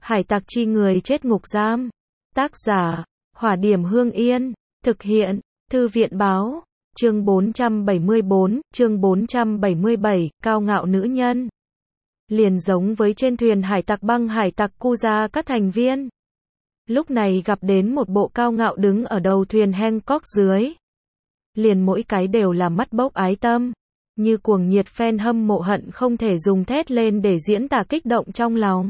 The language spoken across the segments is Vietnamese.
Hải tặc chi người chết ngục giam. Tác giả, Hỏa Điểm Hương Yên. Thực hiện, Thư viện Báo. Chương 474, chương 477, cao ngạo nữ nhân. Liền giống với trên thuyền hải tặc băng hải tặc Kuja các thành viên. Lúc này gặp đến một bộ cao ngạo đứng ở đầu thuyền Hancock dưới. Liền mỗi cái đều là mắt bốc ái tâm. Như cuồng nhiệt fan hâm mộ hận không thể dùng thét lên để diễn tả kích động trong lòng.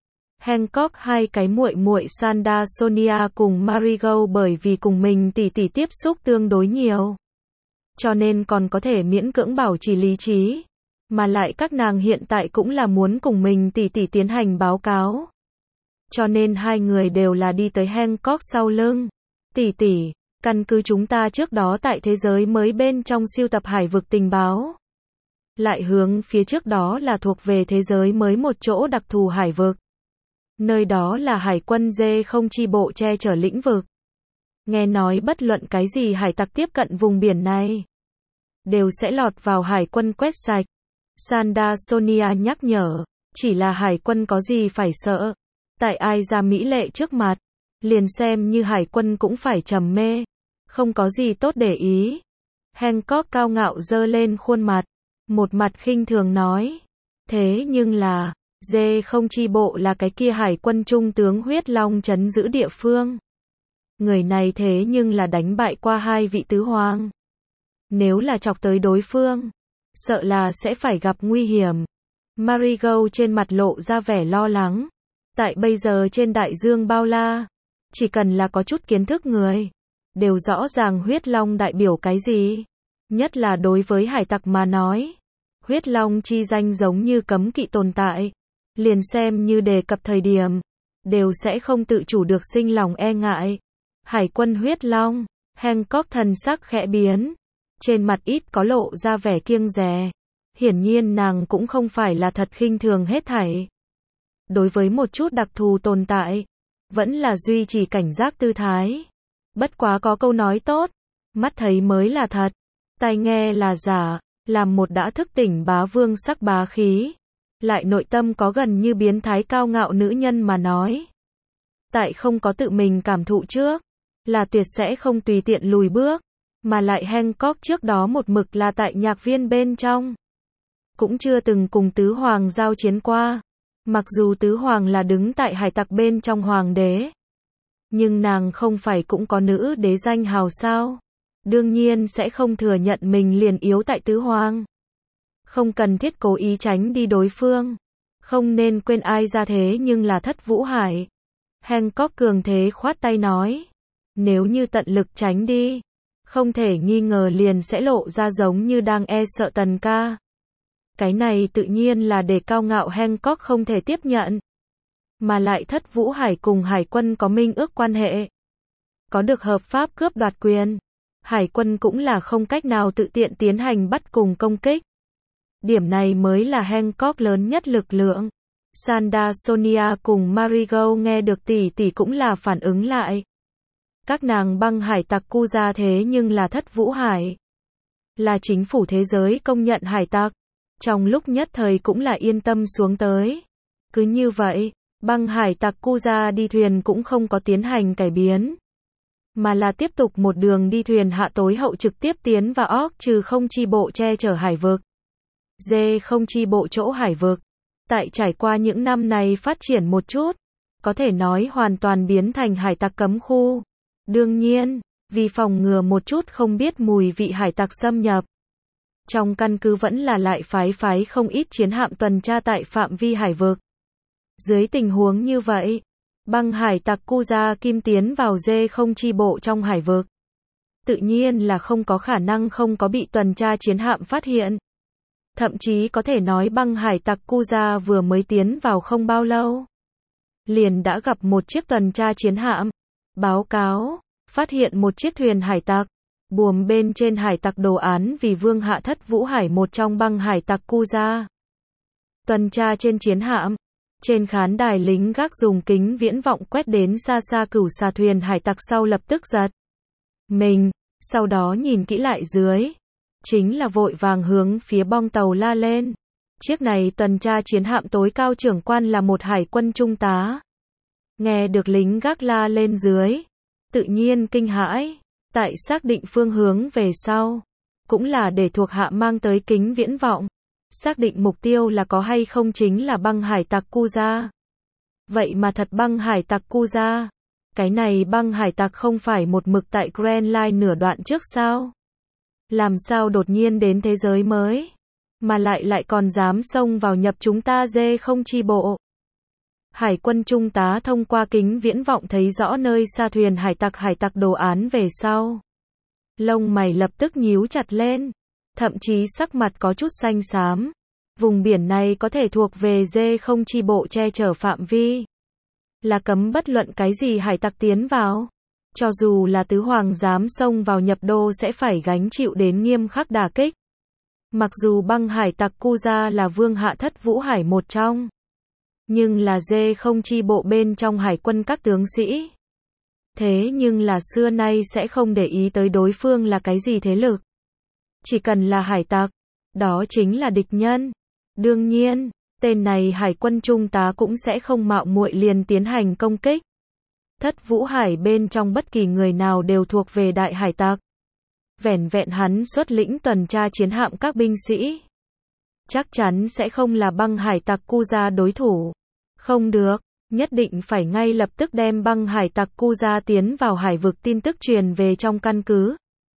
Hancock hai cái muội muội Sanda Sonia cùng Marigold bởi vì cùng mình tỷ tiếp xúc tương đối nhiều. Cho nên còn có thể miễn cưỡng bảo trì lý trí. Mà lại các nàng hiện tại cũng là muốn cùng mình tỷ tiến hành báo cáo. Cho nên hai người đều là đi tới Hancock sau lưng. Tỷ, căn cứ chúng ta trước đó tại thế giới mới bên trong siêu tập hải vực tình báo. Lại hướng phía trước đó là thuộc về thế giới mới một chỗ đặc thù hải vực. Nơi đó là hải quân D0 chi bộ che chở lĩnh vực. Nghe nói bất luận cái gì hải tặc tiếp cận vùng biển này đều sẽ lọt vào hải quân quét sạch. Sanda Sonia nhắc nhở, chỉ là hải quân có gì phải sợ. Tại ai ra mỹ lệ trước mặt, liền xem như hải quân cũng phải trầm mê. Không có gì tốt để ý. Hancock cao ngạo giơ lên khuôn mặt, một mặt khinh thường nói. Thế nhưng là, D0 chi bộ là cái kia hải quân trung tướng Huyết Long trấn giữ địa phương. Người này thế nhưng là đánh bại qua hai vị tứ hoàng. Nếu là chọc tới đối phương, sợ là sẽ phải gặp nguy hiểm. Marigold trên mặt lộ ra vẻ lo lắng. Tại bây giờ trên đại dương bao la, chỉ cần là có chút kiến thức người, đều rõ ràng Huyết Long đại biểu cái gì. Nhất là đối với hải tặc mà nói, Huyết Long chi danh giống như cấm kỵ tồn tại. Liền xem như đề cập thời điểm, đều sẽ không tự chủ được sinh lòng e ngại. Hải quân Huyết Long, Hancock thần sắc khẽ biến. Trên mặt ít có lộ ra vẻ kiêng dè. Hiển nhiên nàng cũng không phải là thật khinh thường hết thảy. Đối với một chút đặc thù tồn tại, vẫn là duy trì cảnh giác tư thái. Bất quá có câu nói tốt, mắt thấy mới là thật, tai nghe là giả, làm một đã thức tỉnh bá vương sắc bá khí. Lại nội tâm có gần như biến thái cao ngạo nữ nhân mà nói. Tại không có tự mình cảm thụ trước, là tuyệt sẽ không tùy tiện lùi bước. Mà lại Hancock trước đó một mực là tại nhạc viên bên trong. Cũng chưa từng cùng tứ hoàng giao chiến qua. Mặc dù tứ hoàng là đứng tại hải tặc bên trong hoàng đế. Nhưng nàng không phải cũng có nữ đế danh hào sao. Đương nhiên sẽ không thừa nhận mình liền yếu tại tứ hoàng. Không cần thiết cố ý tránh đi đối phương. Không nên quên ai ra thế nhưng là Thất Vũ Hải. Hancock cường thế khoát tay nói. Nếu như tận lực tránh đi, không thể nghi ngờ liền sẽ lộ ra giống như đang e sợ Tần ca. Cái này tự nhiên là để cao ngạo Hancock không thể tiếp nhận. Mà lại Thất Vũ Hải cùng hải quân có minh ước quan hệ. Có được hợp pháp cướp đoạt quyền. Hải quân cũng là không cách nào tự tiện tiến hành bắt cùng công kích. Điểm này mới là Hancock lớn nhất lực lượng. Sanda Sonia cùng Marigold nghe được tỷ cũng là phản ứng lại. Các nàng băng hải tặc Kuja thế nhưng là Thất Vũ Hải. Là chính phủ thế giới công nhận hải tặc. Trong lúc nhất thời cũng là yên tâm xuống tới. Cứ như vậy, băng hải tặc Kuja đi thuyền cũng không có tiến hành cải biến. Mà là tiếp tục một đường đi thuyền hạ tối hậu trực tiếp tiến vào óc trừ không chi bộ che chở hải vực. D0 chi bộ chỗ hải vực. Tại trải qua những năm này phát triển một chút, có thể nói hoàn toàn biến thành hải tặc cấm khu. Đương nhiên, vì phòng ngừa một chút không biết mùi vị hải tặc xâm nhập. Trong căn cứ vẫn là lại phái không ít chiến hạm tuần tra tại phạm vi hải vực. Dưới tình huống như vậy, băng hải tặc Kuja Kim tiến vào D0 chi bộ trong hải vực. Tự nhiên là không có khả năng không có bị tuần tra chiến hạm phát hiện. Thậm chí có thể nói băng hải tặc Kuja vừa mới tiến vào không bao lâu. Liền đã gặp một chiếc tuần tra chiến hạm. Báo cáo, phát hiện một chiếc thuyền hải tặc. Buồm bên trên hải tặc đồ án vì vương hạ Thất Vũ Hải một trong băng hải tặc Kuja. Tuần tra trên chiến hạm. Trên khán đài lính gác dùng kính viễn vọng quét đến xa xa cửu xà thuyền hải tặc sau lập tức giật mình, sau đó nhìn kỹ lại dưới. Chính là vội vàng hướng phía bong tàu la lên. Chiếc này tuần tra chiến hạm tối cao trưởng quan là một hải quân trung tá. Nghe được lính gác la lên dưới, tự nhiên kinh hãi, tại xác định phương hướng về sau, cũng là để thuộc hạ mang tới kính viễn vọng, xác định mục tiêu là có hay không chính là băng hải tặc Kuza. Vậy mà thật băng hải tặc Kuza. Cái này băng hải tặc không phải một mực tại Grand Line nửa đoạn trước sao? Làm sao đột nhiên đến thế giới mới? Mà lại còn dám xông vào nhập chúng ta dê không chi bộ. Hải quân trung tá thông qua kính viễn vọng thấy rõ nơi xa thuyền hải tặc đồ án về sau. Lông mày lập tức nhíu chặt lên, thậm chí sắc mặt có chút xanh xám. Vùng biển này có thể thuộc về dê không chi bộ che chở phạm vi. Là cấm bất luận cái gì hải tặc tiến vào. Cho dù là tứ hoàng dám xông vào nhập đô sẽ phải gánh chịu đến nghiêm khắc đả kích. Mặc dù băng hải tặc Kuza là vương hạ thất vũ hải một trong, nhưng là dê không chi bộ bên trong hải quân các tướng sĩ. Thế nhưng là xưa nay sẽ không để ý tới đối phương là cái gì thế lực. Chỉ cần là hải tặc, đó chính là địch nhân. Đương nhiên, tên này hải quân trung tá cũng sẽ không mạo muội liền tiến hành công kích. Thất vũ hải bên trong bất kỳ người nào đều thuộc về đại hải tặc. Vẻn vẹn hắn xuất lĩnh tuần tra chiến hạm các binh sĩ, chắc chắn sẽ không là băng hải tặc Kuza đối thủ. Không được, nhất định phải ngay lập tức đem băng hải tặc Kuza tiến vào hải vực tin tức truyền về trong căn cứ.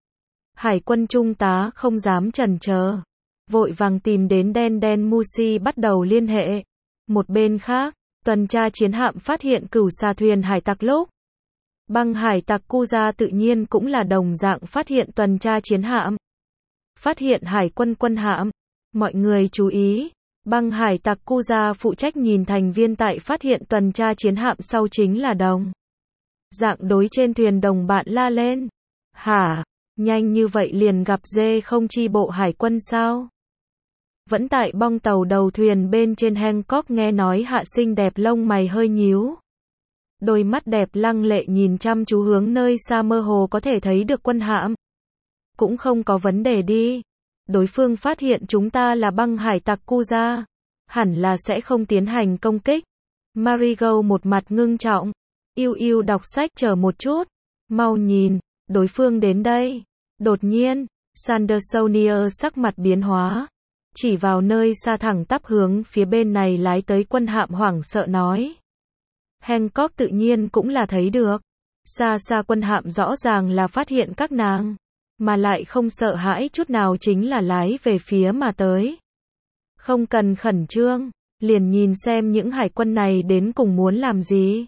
Hải quân trung tá không dám chần chờ, vội vàng tìm đến Den Musi bắt đầu liên hệ. Một bên khác, tuần tra chiến hạm phát hiện cửu xà thuyền hải tặc lúc. Băng hải tặc Kuza tự nhiên cũng là đồng dạng phát hiện tuần tra chiến hạm. Phát hiện hải quân quân hạm. Mọi người chú ý, băng hải tặc Kuza phụ trách nhìn thành viên tại phát hiện tuần tra chiến hạm sau chính là đồng. Dạng đối trên thuyền đồng bạn la lên. Hả? Nhanh như vậy liền gặp dê không chi bộ hải quân sao? Vẫn tại bong tàu đầu thuyền bên trên Hancock nghe nói hạ xinh đẹp lông mày hơi nhíu. Đôi mắt đẹp lăng lệ nhìn chăm chú hướng nơi xa mơ hồ có thể thấy được quân hạm. Cũng không có vấn đề đi. Đối phương phát hiện chúng ta là băng hải tặc Kuza, hẳn là sẽ không tiến hành công kích. Marigo một mặt ngưng trọng. Yêu đọc sách chờ một chút. Mau nhìn, đối phương đến đây. Đột nhiên, Sandersonia sắc mặt biến hóa. Chỉ vào nơi xa thẳng tắp hướng phía bên này lái tới quân hạm hoảng sợ nói. Hancock tự nhiên cũng là thấy được. Xa xa quân hạm rõ ràng là phát hiện các nàng. Mà lại không sợ hãi chút nào chính là lái về phía mà tới. Không cần khẩn trương, liền nhìn xem những hải quân này đến cùng muốn làm gì.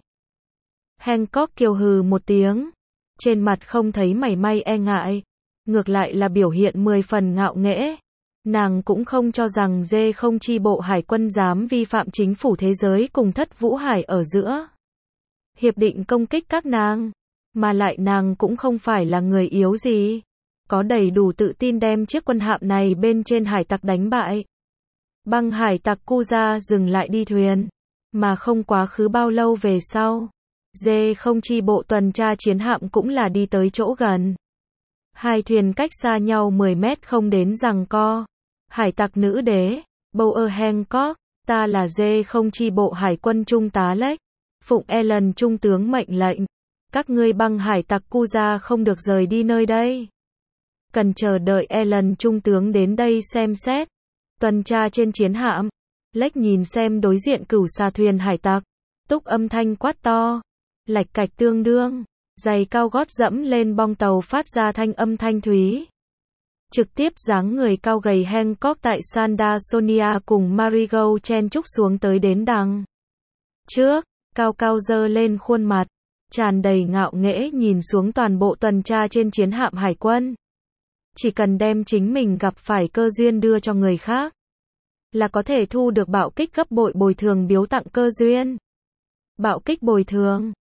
Hancock kiều hừ một tiếng. Trên mặt không thấy mảy may e ngại. Ngược lại là biểu hiện 10 phần ngạo nghễ. Nàng cũng không cho rằng dê không chi bộ hải quân dám vi phạm chính phủ thế giới cùng thất vũ hải ở giữa. Hiệp định công kích các nàng. Mà lại nàng cũng không phải là người yếu gì. Có đầy đủ tự tin đem chiếc quân hạm này bên trên hải tặc đánh bại. Băng hải tặc Kuza dừng lại đi thuyền. Mà không quá khứ bao lâu về sau. Dê không chi bộ tuần tra chiến hạm cũng là đi tới chỗ gần. Hai thuyền cách xa nhau 10 mét không đến giằng co. Hải tặc nữ đế, Bower Hancock, ta là dê không chi bộ hải quân trung tá Lech. Phụng Ellen trung tướng mệnh lệnh. Các ngươi băng hải tặc Kuza không được rời đi nơi đây. Cần chờ đợi Ellen trung tướng đến đây xem xét. Tuần tra trên chiến hạm. Lech nhìn xem đối diện cửu xà thuyền hải tặc. Túc âm thanh quát to. Lạch cạch tương đương. Giày cao gót dẫm lên bong tàu phát ra thanh âm thanh thúy. Trực tiếp dáng người cao gầy Hancock tại Sandersonia cùng Marigo chen chúc xuống tới đến đằng trước, cao cao dơ lên khuôn mặt, tràn đầy ngạo nghễ nhìn xuống toàn bộ tuần tra trên chiến hạm hải quân. Chỉ cần đem chính mình gặp phải cơ duyên đưa cho người khác, là có thể thu được bạo kích gấp bội bồi thường biếu tặng cơ duyên. Bạo kích bồi thường,